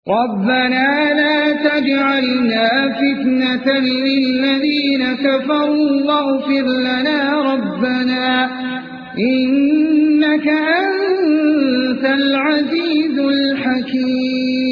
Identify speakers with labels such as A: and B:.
A: ربنا لا تجعلنا فتنة للذين كفروا واغفر لنا ربنا إنك أنت العزيز الحكيم.